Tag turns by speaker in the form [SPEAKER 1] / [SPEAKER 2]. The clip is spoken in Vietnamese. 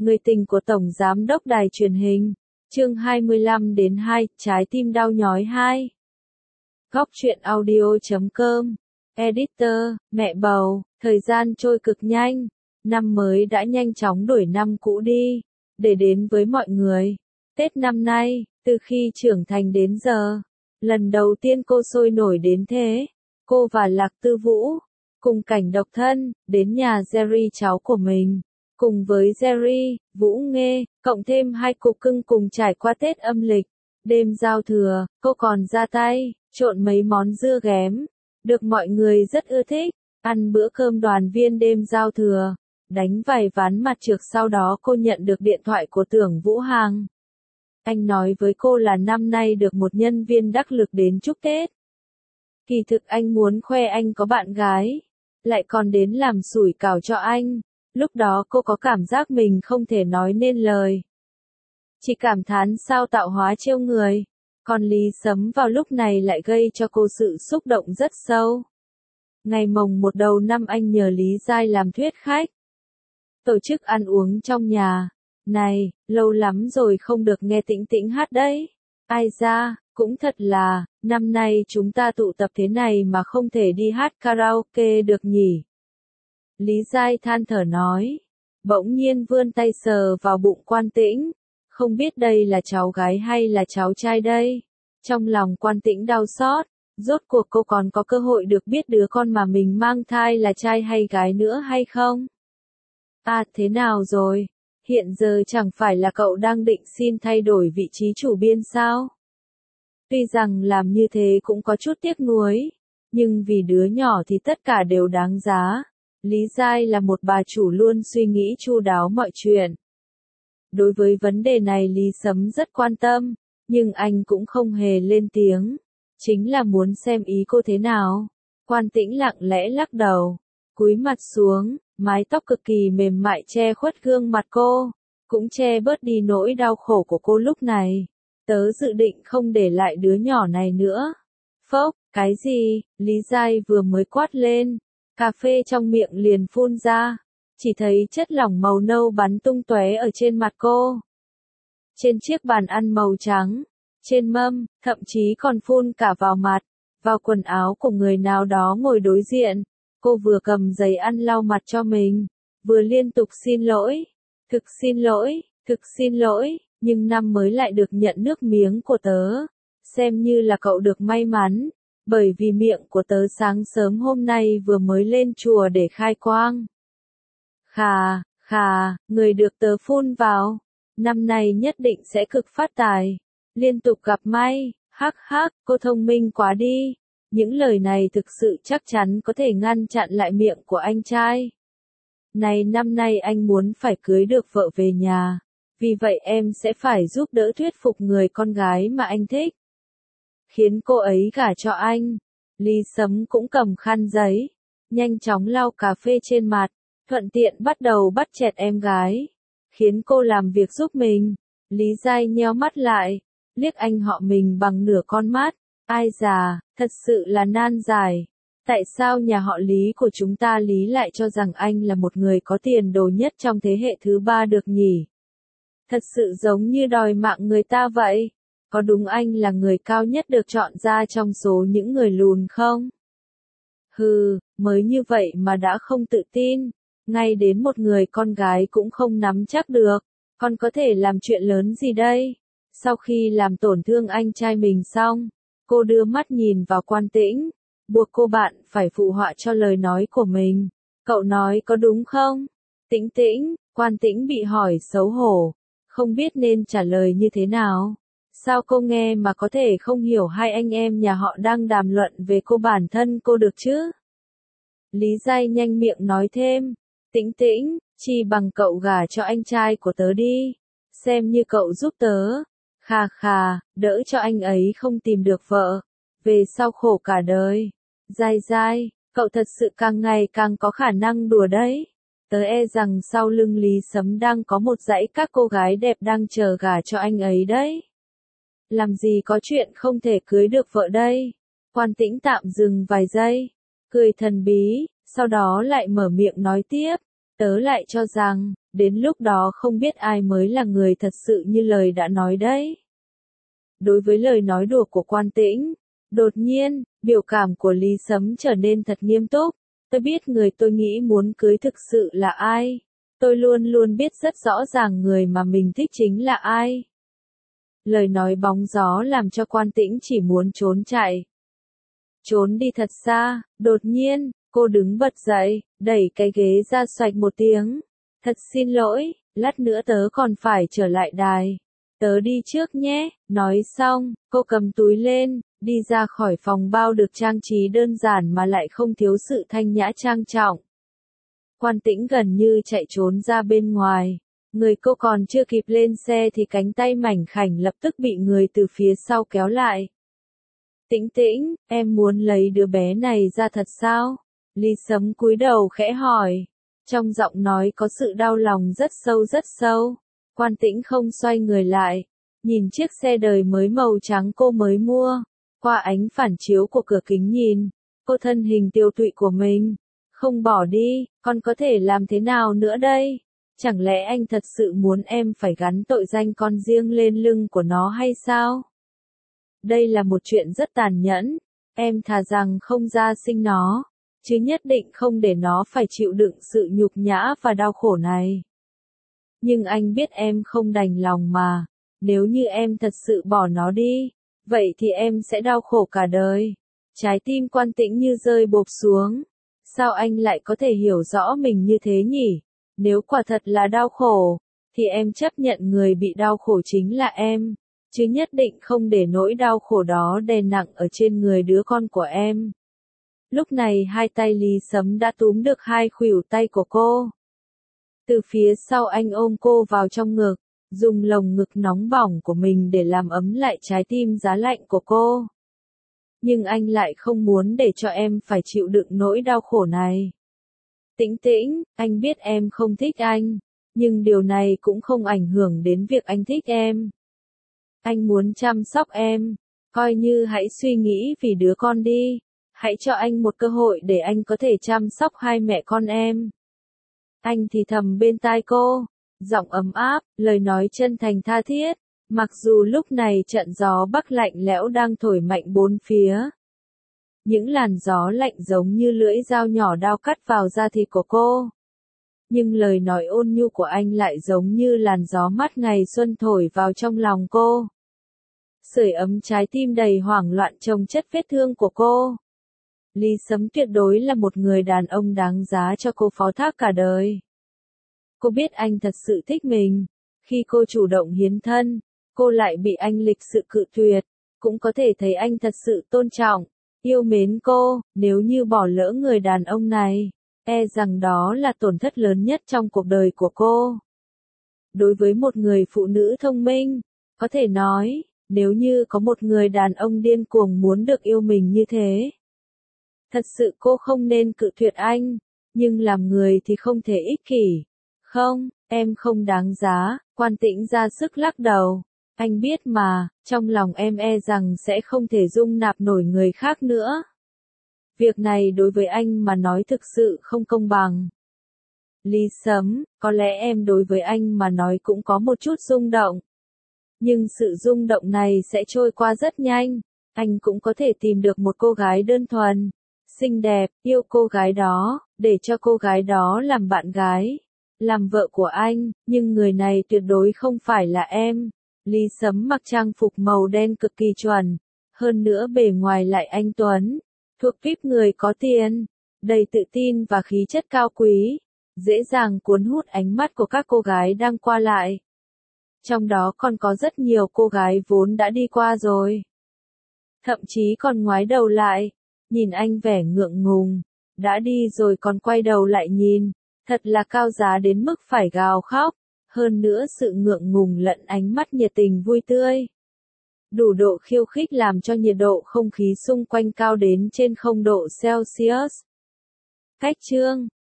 [SPEAKER 1] Người tình của Tổng Giám đốc Đài truyền hình. Chương 25-2, Trái tim đau nhói 2. Góc truyện audio.com. Editor, mẹ bầu, thời gian trôi cực nhanh. Năm mới đã nhanh chóng đuổi năm cũ đi. Để đến với mọi người. Tết năm nay, từ khi trưởng thành đến giờ, lần đầu tiên cô sôi nổi đến thế. Cô và Lạc Tư Vũ, cùng cảnh độc thân, đến nhà Jerry cháu của mình. Cùng với Jerry, Vũ Nghê, cộng thêm hai cục cưng cùng trải qua Tết âm lịch. Đêm giao thừa, cô còn ra tay, trộn mấy món dưa ghém. Được mọi người rất ưa thích. Ăn bữa cơm đoàn viên đêm giao thừa. Đánh vài ván mặt trược, sau đó cô nhận được điện thoại của Tưởng Vũ Hàng. Anh nói với cô là năm nay được một nhân viên đắc lực đến chúc Tết. Kỳ thực anh muốn khoe anh có bạn gái. Lại còn đến làm sủi cảo cho anh. Lúc đó cô có cảm giác mình không thể nói nên lời. Chỉ cảm thán sao tạo hóa trêu người. Còn Lý Sấm vào lúc này lại gây cho cô sự xúc động rất sâu. Ngày mồng 1 đầu năm anh nhờ Lý Giai làm thuyết khách. Tổ chức ăn uống trong nhà. Này, lâu lắm rồi không được nghe Tĩnh Tĩnh hát đấy. Ai da, cũng thật là, năm nay chúng ta tụ tập thế này mà không thể đi hát karaoke được nhỉ. Lý Giai than thở nói. Bỗng nhiên vươn tay sờ vào bụng Quan Tĩnh. Không biết đây là cháu gái hay là cháu trai đây. Trong lòng Quan Tĩnh đau xót. Rốt cuộc cô còn có cơ hội được biết đứa con mà mình mang thai là trai hay gái nữa hay không? À, thế nào rồi? Hiện giờ chẳng phải là cậu đang định xin thay đổi vị trí chủ biên sao? Tuy rằng làm như thế cũng có chút tiếc nuối. Nhưng vì đứa nhỏ thì tất cả đều đáng giá. Lý Giai là một bà chủ luôn suy nghĩ chu đáo mọi chuyện. Đối với vấn đề này Lý Sấm rất quan tâm, nhưng anh cũng không hề lên tiếng. Chính là muốn xem ý cô thế nào. Quan Tĩnh lặng lẽ lắc đầu, cúi mặt xuống, mái tóc cực kỳ mềm mại che khuất gương mặt cô, cũng che bớt đi nỗi đau khổ của cô lúc này. Tớ dự định không để lại đứa nhỏ này nữa. Phốc, cái gì? Lý Giai vừa mới quát lên. Cà phê trong miệng liền phun ra, chỉ thấy chất lỏng màu nâu bắn tung tóe ở trên mặt cô. Trên chiếc bàn ăn màu trắng, trên mâm, thậm chí còn phun cả vào mặt, vào quần áo của người nào đó ngồi đối diện. Cô vừa cầm giấy ăn lau mặt cho mình, vừa liên tục xin lỗi, thực xin lỗi, nhưng năm mới lại được nhận nước miếng của tớ. Xem như là cậu được may mắn. Bởi vì miệng của tớ sáng sớm hôm nay vừa mới lên chùa để khai quang. Khà, người được tớ phun vào. Năm nay nhất định sẽ cực phát tài. Liên tục gặp may, hắc, cô thông minh quá đi. Những lời này thực sự chắc chắn có thể ngăn chặn lại miệng của anh trai. Này, năm nay anh muốn phải cưới được vợ về nhà. Vì vậy em sẽ phải giúp đỡ thuyết phục người con gái mà anh thích. Khiến cô ấy gả cho anh. Lý Sấm cũng cầm khăn giấy, nhanh chóng lau cà phê trên mặt, thuận tiện bắt đầu bắt chẹt em gái. Khiến cô làm việc giúp mình. Lý Giai nheo mắt lại, liếc anh họ mình bằng nửa con mắt. Ai già, thật sự là nan giải. Tại sao nhà họ Lý của chúng ta Lý lại cho rằng anh là một người có tiền đồ nhất trong thế hệ thứ 3 được nhỉ? Thật sự giống như đòi mạng người ta vậy. Có đúng anh là người cao nhất được chọn ra trong số những người lùn không? Hừ, mới như vậy mà đã không tự tin. Ngay đến một người con gái cũng không nắm chắc được. Con có thể làm chuyện lớn gì đây? Sau khi làm tổn thương anh trai mình xong, cô đưa mắt nhìn vào Quan Tĩnh, buộc cô bạn phải phụ họa cho lời nói của mình. Cậu nói có đúng không? Tĩnh Tĩnh, Quan Tĩnh bị hỏi xấu hổ, không biết nên trả lời như thế nào. Sao cô nghe mà có thể không hiểu hai anh em nhà họ đang đàm luận về cô bản thân cô được chứ? Lý Giai nhanh miệng nói thêm. Tĩnh Tĩnh, chi bằng cậu gả cho anh trai của tớ đi. Xem như cậu giúp tớ. Khà, đỡ cho anh ấy không tìm được vợ. Về sau khổ cả đời. Giai, cậu thật sự càng ngày càng có khả năng đùa đấy. Tớ e rằng sau lưng Lý Sấm đang có một dãy các cô gái đẹp đang chờ gả cho anh ấy đấy. Làm gì có chuyện không thể cưới được vợ đây? Quan Tĩnh tạm dừng vài giây, cười thần bí, sau đó lại mở miệng nói tiếp. Tớ lại cho rằng, Đến lúc đó không biết ai mới là người thật sự như lời đã nói đấy. Đối với lời nói đùa của Quan Tĩnh, đột nhiên, biểu cảm của Lý Sấm trở nên thật nghiêm túc. Tôi biết người tôi nghĩ muốn cưới thực sự là ai. Tôi luôn luôn biết rất rõ ràng người mà mình thích chính là ai. Lời nói bóng gió làm cho Quan Tĩnh chỉ muốn trốn chạy. Trốn đi thật xa, đột nhiên, cô đứng bật dậy, đẩy cái ghế ra xoạch một tiếng. Thật xin lỗi, lát nữa tớ còn phải trở lại đài. Tớ đi trước nhé, nói xong, cô cầm túi lên, đi ra khỏi phòng bao được trang trí đơn giản mà lại không thiếu sự thanh nhã trang trọng. Quan Tĩnh gần như chạy trốn ra bên ngoài. Người cô còn chưa kịp lên xe thì cánh tay mảnh khảnh lập tức bị người từ phía sau kéo lại. Tĩnh Tĩnh, em muốn lấy đứa bé này ra thật sao? Lý Sấm cúi đầu khẽ hỏi. Trong giọng nói có sự đau lòng rất sâu. Quan Tĩnh không xoay người lại. Nhìn chiếc xe đời mới màu trắng cô mới mua. Qua ánh phản chiếu của cửa kính nhìn. Cô thân hình tiêu tụy của mình. Không bỏ đi, con có thể làm thế nào nữa đây? Chẳng lẽ anh thật sự muốn em phải gắn tội danh con riêng lên lưng của nó hay sao? Đây là một chuyện rất tàn nhẫn. Em thà rằng không ra sinh nó, chứ nhất định không để nó phải chịu đựng sự nhục nhã và đau khổ này. Nhưng anh biết em không đành lòng mà. Nếu như em thật sự bỏ nó đi, vậy thì em sẽ đau khổ cả đời. Trái tim Quan Tĩnh như rơi bộp xuống. Sao anh lại có thể hiểu rõ mình như thế nhỉ? Nếu quả thật là đau khổ, thì em chấp nhận người bị đau khổ chính là em, chứ nhất định không để nỗi đau khổ đó đè nặng ở trên người đứa con của em. Lúc này hai tay Lý Sấm đã túm được hai khuỷu tay của cô. Từ phía sau anh ôm cô vào trong ngực, dùng lồng ngực nóng bỏng của mình để làm ấm lại trái tim giá lạnh của cô. Nhưng anh lại không muốn để cho em phải chịu đựng nỗi đau khổ này. Tĩnh Tĩnh, anh biết em không thích anh, nhưng điều này cũng không ảnh hưởng đến việc anh thích em. Anh muốn chăm sóc em, coi như hãy suy nghĩ vì đứa con đi, hãy cho anh một cơ hội để anh có thể chăm sóc hai mẹ con em. Anh thì thầm bên tai cô, giọng ấm áp, lời nói chân thành tha thiết, mặc dù lúc này trận gió bắc lạnh lẽo đang thổi mạnh bốn phía. Những làn gió lạnh giống như lưỡi dao nhỏ đao cắt vào da thịt của cô. Nhưng lời nói ôn nhu của anh lại giống như làn gió mát ngày xuân thổi vào trong lòng cô. Sưởi ấm trái tim đầy hoảng loạn chồng chất vết thương của cô. Lý Sấm tuyệt đối là một người đàn ông đáng giá cho cô phó thác cả đời. Cô biết anh thật sự thích mình. Khi cô chủ động hiến thân, cô lại bị anh lịch sự cự tuyệt. Cũng có thể thấy anh thật sự tôn trọng, yêu mến cô. Nếu như bỏ lỡ người đàn ông này, e rằng đó là tổn thất lớn nhất trong cuộc đời của cô. Đối với một người phụ nữ thông minh, có thể nói, nếu như có một người đàn ông điên cuồng muốn được yêu mình như thế, thật sự cô không nên cự tuyệt anh, nhưng làm người thì không thể ích kỷ. Không, em không đáng giá. Quan Tĩnh ra sức lắc đầu. Anh biết mà, trong lòng em e rằng sẽ không thể dung nạp nổi người khác nữa. Việc này đối với anh mà nói thực sự không công bằng. Lý Sấm, có lẽ em đối với anh mà nói cũng có một chút rung động. Nhưng sự rung động này sẽ trôi qua rất nhanh. Anh cũng có thể tìm được một cô gái đơn thuần, xinh đẹp, yêu cô gái đó, để cho cô gái đó làm bạn gái, làm vợ của anh, nhưng người này tuyệt đối không phải là em. Lý Sấm mặc trang phục màu đen cực kỳ chuẩn, hơn nữa bề ngoài lại anh tuấn, thuộc tuýp người có tiền, đầy tự tin và khí chất cao quý, dễ dàng cuốn hút ánh mắt của các cô gái đang qua lại. Trong đó còn có rất nhiều cô gái vốn đã đi qua rồi. Thậm chí còn ngoái đầu lại, nhìn anh vẻ ngượng ngùng, đã đi rồi còn quay đầu lại nhìn, thật là cao giá đến mức phải gào khóc. Hơn nữa sự ngượng ngùng lẫn ánh mắt nhiệt tình vui tươi, đủ độ khiêu khích làm cho nhiệt độ không khí xung quanh cao đến trên 0 độ Celsius. Cách chương